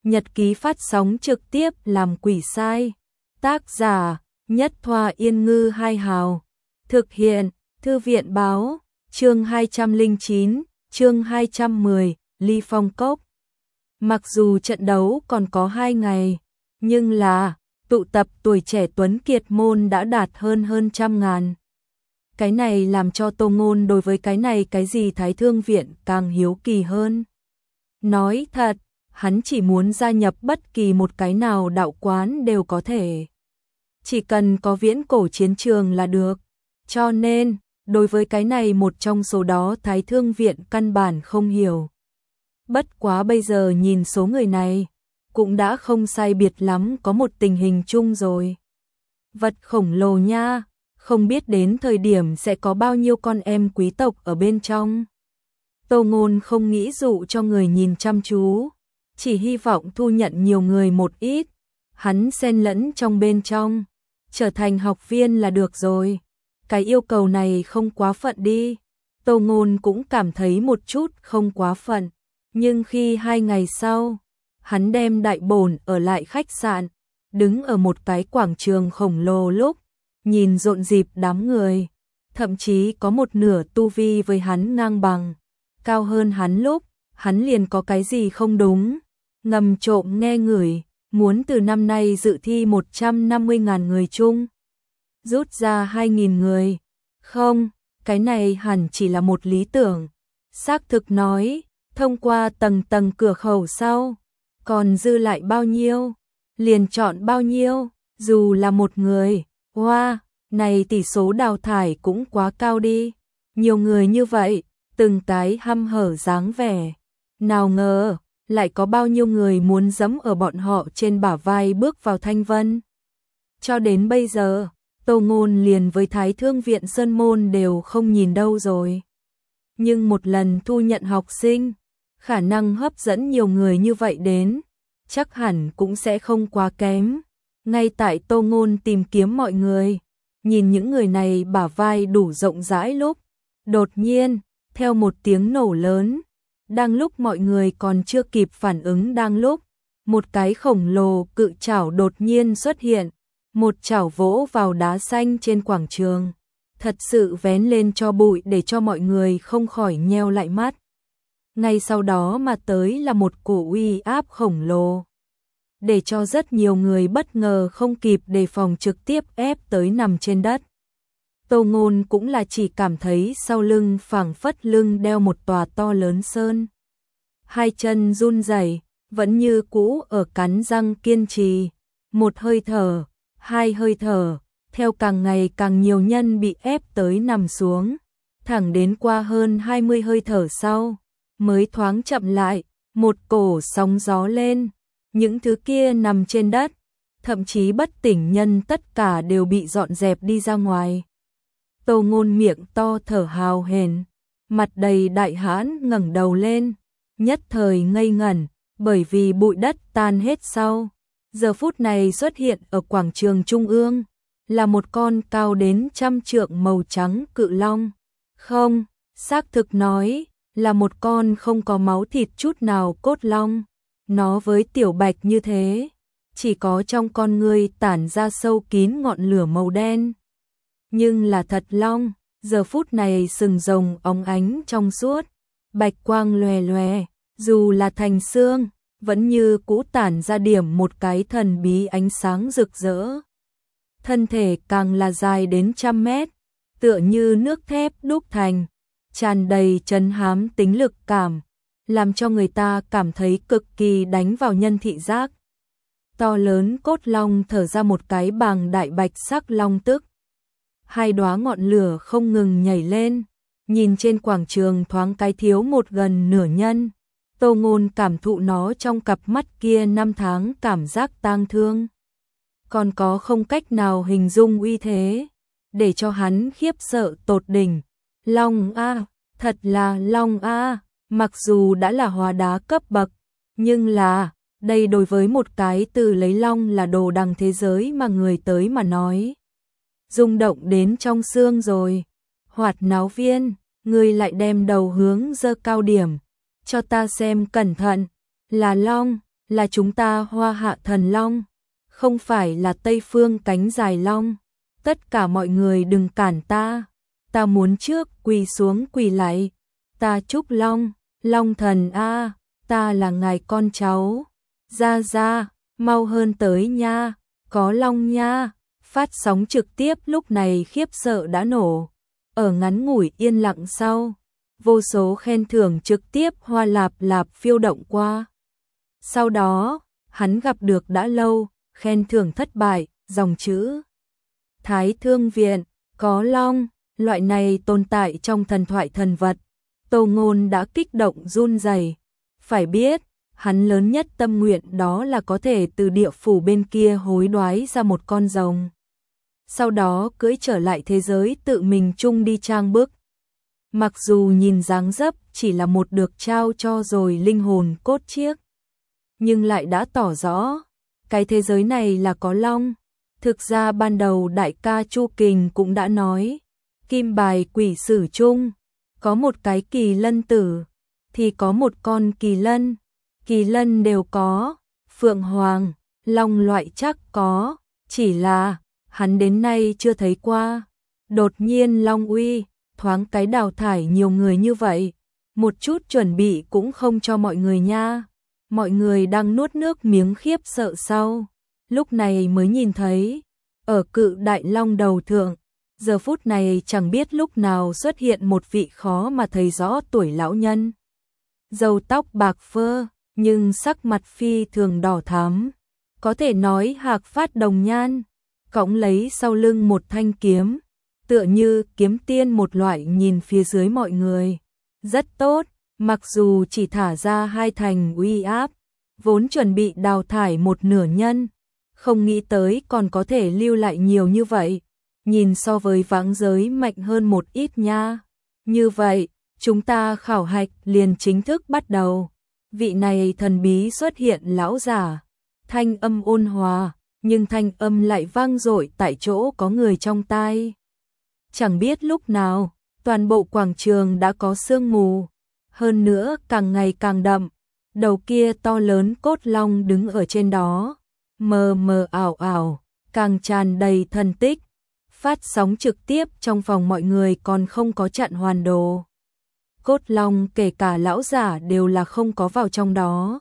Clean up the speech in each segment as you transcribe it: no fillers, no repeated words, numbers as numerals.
Nhật ký phát sóng trực tiếp làm quỷ sai. Tác giả: Nhất Thoa Yên Ngư Hai Hào. Thực hiện: Thư viện báo. Chương 209, chương 210, Ly Phong Cốc. Mặc dù trận đấu còn có 2 ngày, nhưng là tụ tập tuổi trẻ tuấn kiệt môn đã đạt hơn trăm ngàn. Cái này làm cho Tô Ngôn đối với cái gì Thái Thương Viện càng hiếu kỳ hơn. Nói thật, hắn chỉ muốn gia nhập bất kỳ một cái nào đạo quán đều có thể. Chỉ cần có viễn cổ chiến trường là được. Cho nên, đối với cái này một trong số đó Thái Thương Viện căn bản không hiểu. Bất quá bây giờ nhìn số người này, cũng đã không sai biệt lắm có một tình hình chung rồi. Vật khổng lồ nha, không biết đến thời điểm sẽ có bao nhiêu con em quý tộc ở bên trong. Tô Ngôn không nghĩ dụ cho người nhìn chăm chú, chỉ hy vọng thu nhận nhiều người một ít, hắn xen lẫn trong bên trong, trở thành học viên là được rồi. Cái yêu cầu này không quá phận đi. Tô Ngôn cũng cảm thấy một chút không quá phận, nhưng khi 2 ngày sau, hắn đem đại bổn ở lại khách sạn, đứng ở một cái quảng trường khổng lồ lúc, nhìn rộn rịp đám người, thậm chí có một nửa tu vi với hắn ngang bằng, cao hơn hắn lúc, hắn liền có cái gì không đúng, ngầm trộm nghe ngửi, muốn từ năm nay dự thi 150.000 người chung, rút ra 2.000 người. Không, cái này hẳn chỉ là một lý tưởng. Xác thực nói, thông qua tầng tầng cửa khẩu sau, còn dư lại bao nhiêu, liền chọn bao nhiêu, dù là một người. Wow, này tỷ số đào thải cũng quá cao đi. Nhiều người như vậy, từng cái hăm hở dáng vẻ. Nào ngờ, lại có bao nhiêu người muốn giẫm ở bọn họ trên bả vai bước vào Thanh Vân. Cho đến bây giờ, Tô Ngôn liền với Thái Thương Viện Sơn Môn đều không nhìn đâu rồi. Nhưng một lần thu nhận học sinh, khả năng hấp dẫn nhiều người như vậy đến, chắc hẳn cũng sẽ không quá kém. Ngay tại Tô Ngôn tìm kiếm mọi người, nhìn những người này bả vai đủ rộng rãi lúc, đột nhiên, theo một tiếng nổ lớn, đang lúc mọi người còn chưa kịp phản ứng đang lúc, một cái khổng lồ cự chảo đột nhiên xuất hiện, một chảo vỗ vào đá xanh trên quảng trường, thật sự vén lên cho bụi để cho mọi người không khỏi nheo lại mắt. Ngay sau đó mà tới là một cổ uy áp khổng lồ, để cho rất nhiều người bất ngờ không kịp đề phòng trực tiếp ép tới nằm trên đất. Tô Ngôn cũng là chỉ cảm thấy sau lưng phảng phất lưng đeo một tòa to lớn sơn. Hai chân run rẩy, vẫn như cũ ở cắn răng kiên trì, một hơi thở, 2 hơi thở, theo càng ngày càng nhiều nhân bị ép tới nằm xuống, thẳng đến qua hơn 20 hơi thở sau, mới thoáng chậm lại, một cổ sóng gió lên, những thứ kia nằm trên đất, thậm chí bất tỉnh nhân tất cả đều bị dọn dẹp đi ra ngoài. Tô Ngôn miệng to thở hào hển, mặt đầy đại hãn ngẩng đầu lên, nhất thời ngây ngẩn, bởi vì bụi đất tan hết sau. Giờ phút này xuất hiện ở quảng trường trung ương, là một con cao đến 100 trượng màu trắng cự long. Không, xác thực nói, là một con không có máu thịt chút nào cốt long. Nó với Tiểu Bạch như thế, chỉ có trong con ngươi tản ra sâu kín ngọn lửa màu đen. Nhưng là thật long, giờ phút này sừng rồng óng ánh trong suốt, bạch quang lòe lòe, dù là thành xương, vẫn như cũ tản ra điểm một cái thần bí ánh sáng rực rỡ. Thân thể càng là dài đến 100 mét, tựa như nước thép đúc thành, tràn đầy trấn hám tính lực cảm, làm cho người ta cảm thấy cực kỳ đánh vào nhân thị giác. To lớn cốt long thở ra một cái bàng đại bạch sắc long tức. 2 đóa ngọn lửa không ngừng nhảy lên, nhìn trên quảng trường thoáng cái thiếu một gần nửa nhân. Tô Ngôn cảm thụ nó trong cặp mắt kia 5 tháng cảm giác tang thương. Còn có không cách nào hình dung uy thế, để cho hắn khiếp sợ tột đỉnh. Long a, thật là long a, mặc dù đã là hóa đá cấp bậc, nhưng là, đây đối với một cái từ lấy long là đồ đằng thế giới mà người tới mà nói. Rung động đến trong xương rồi. Hoạt náo viên, người lại đem đầu hướng giơ cao điểm. Cho ta xem cẩn thận, là long, là chúng ta Hoa Hạ Thần Long, không phải là Tây Phương cánh dài long. Tất cả mọi người đừng cản ta muốn trước quỳ xuống quỳ lạy, ta chúc Long, Long thần a, ta là ngài con cháu, ra, mau hơn tới nha, có Long nha. Phát sóng trực tiếp lúc này khiếp sợ đã nổ, ở ngắn ngủi yên lặng sau, vô số khen thưởng trực tiếp hoa lạp lạp phiêu động qua. Sau đó, hắn gặp được đã lâu, khen thưởng thất bại, dòng chữ Thái Thương Viện, có Long, loại này tồn tại trong thần thoại thần vật. Tô Ngôn đã kích động run rẩy. Phải biết, hắn lớn nhất tâm nguyện đó là có thể từ địa phủ bên kia hối đoái ra một con rồng. Sau đó cưỡi trở lại thế giới tự mình chung đi trang bức. Mặc dù nhìn dáng dấp chỉ là một được trao cho rồi linh hồn cốt chiếc, nhưng lại đã tỏ rõ, cái thế giới này là có Long. Thực ra ban đầu đại ca Chu Kình cũng đã nói, kim bài quỷ sử chung, có một cái kỳ lân tử, thì có một con kỳ lân đều có, phượng hoàng, long loại chắc có, chỉ là, hắn đến nay chưa thấy qua. Đột nhiên Long uy, thoáng cái đào thải nhiều người như vậy, một chút chuẩn bị cũng không cho mọi người nha. Mọi người đang nuốt nước miếng khiếp sợ sau, lúc này mới nhìn thấy, ở cự đại long đầu thượng, giờ phút này chẳng biết lúc nào xuất hiện một vị khó mà thấy rõ tuổi lão nhân. Râu tóc bạc phơ, nhưng sắc mặt phi thường đỏ thắm, có thể nói hạc phát đồng nhan, cõng lấy sau lưng một thanh kiếm, tựa như kiếm tiên một loại nhìn phía dưới mọi người. Rất tốt, mặc dù chỉ thả ra 2 thành uy áp, vốn chuẩn bị đào thải một nửa nhân, không nghĩ tới còn có thể lưu lại nhiều như vậy, nhìn so với vãng giới mạnh hơn một ít nha. Như vậy, chúng ta khảo hạch liền chính thức bắt đầu. Vị này thần bí xuất hiện lão giả, thanh âm ôn hòa, nhưng thanh âm lại vang dội tại chỗ có người trong tai. Chẳng biết lúc nào, toàn bộ quảng trường đã có sương mù, hơn nữa càng ngày càng đậm, đầu kia to lớn cốt long đứng ở trên đó, mờ mờ ảo ảo, càng tràn đầy thần tích. Phát sóng trực tiếp trong phòng mọi người còn không có chặn hoàn đồ. Cốt long kể cả lão giả đều là không có vào trong đó.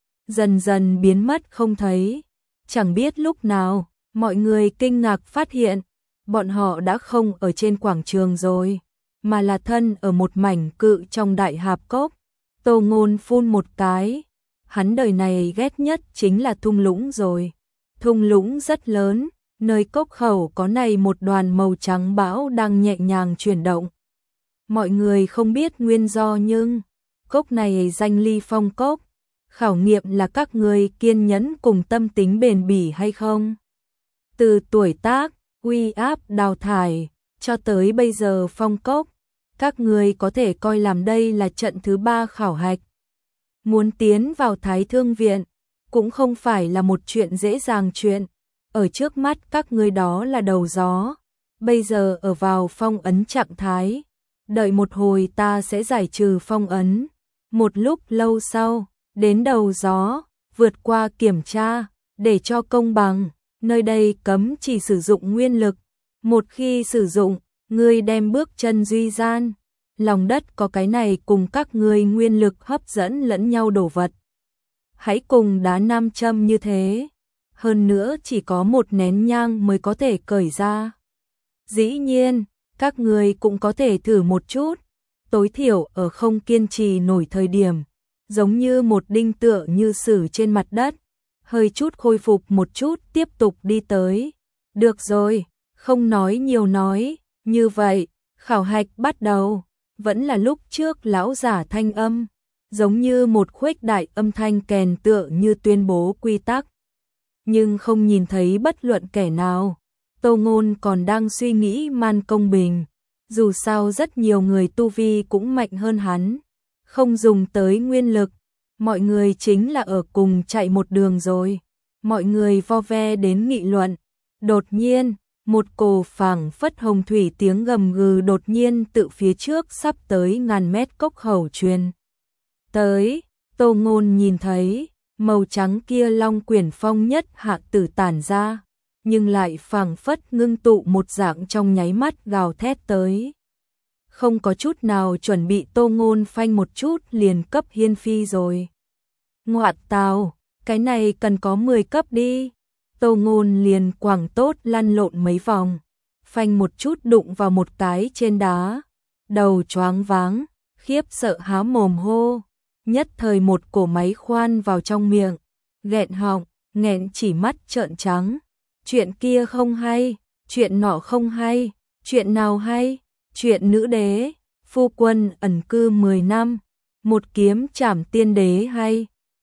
Dần dần biến mất không thấy. Chẳng biết lúc nào, mọi người kinh ngạc phát hiện, bọn họ đã không ở trên quảng trường rồi, mà là thân ở một mảnh cự trong đại hạp cốc. Tô Ngôn phun một cái, hắn đời này ghét nhất chính là thung lũng rồi. Thung lũng rất lớn, nơi cốc khẩu có này một đoàn màu trắng bão đang nhẹ nhàng chuyển động. Mọi người không biết nguyên do nhưng cốc này danh Ly Phong cốc, khảo nghiệm là các người kiên nhẫn cùng tâm tính bền bỉ hay không. Từ tuổi tác, uy áp đào thải, cho tới bây giờ phong cốc, các người có thể coi làm đây là trận thứ 3 khảo hạch. Muốn tiến vào Thái Thương Viện, cũng không phải là một chuyện dễ dàng chuyện. Ở trước mắt các ngươi đó là đầu gió, bây giờ ở vào phong ấn trạng thái. Đợi một hồi ta sẽ giải trừ phong ấn. Một lúc lâu sau, đến đầu gió, vượt qua kiểm tra, để cho công bằng, nơi đây cấm chỉ sử dụng nguyên lực. Một khi sử dụng, ngươi đem bước chân duy gian, lòng đất có cái này cùng các ngươi nguyên lực hấp dẫn lẫn nhau đổ vật. Hãy cùng đá nam châm như thế. Hơn nữa chỉ có một nén nhang mới có thể cởi ra. Dĩ nhiên, các người cũng có thể thử một chút, tối thiểu ở không kiên trì nổi thời điểm, giống như một đinh tựa như sử trên mặt đất, hơi chút khôi phục một chút tiếp tục đi tới. Được rồi, không nói nhiều nói, như vậy, khảo hạch bắt đầu, vẫn là lúc trước lão giả thanh âm, giống như một khuếch đại âm thanh kèn tựa như tuyên bố quy tắc. Nhưng không nhìn thấy bất luận kẻ nào. Tô Ngôn còn đang suy nghĩ man công bình, dù sao rất nhiều người tu vi cũng mạnh hơn hắn, không dùng tới nguyên lực, mọi người chính là ở cùng chạy một đường rồi. Mọi người vo ve đến nghị luận. Đột nhiên, một cổ phảng phất hồng thủy tiếng gầm gừ đột nhiên tự phía trước sắp tới ngàn mét cốc khẩu truyền tới. Tô Ngôn nhìn thấy, màu trắng kia long quyển phong nhất hạ tử tản ra, nhưng lại phảng phất ngưng tụ một dạng trong nháy mắt gào thét tới. Không có chút nào chuẩn bị, Tô Ngôn phanh một chút liền cấp hiên phi rồi. Ngoạn tào, cái này cần có 10 cấp đi. Tô Ngôn liền quẳng tốt lăn lộn mấy vòng, phanh một chút đụng vào một cái trên đá, đầu choáng váng, khiếp sợ há mồm hô, nhất thời một cổ máy khoan vào trong miệng, nghẹn họng, nghẹn chỉ mắt trợn trắng. Chuyện kia không hay, chuyện nọ không hay, chuyện nào hay? Chuyện nữ đế, phu quân ẩn cư 10 năm, một kiếm trảm tiên đế hay?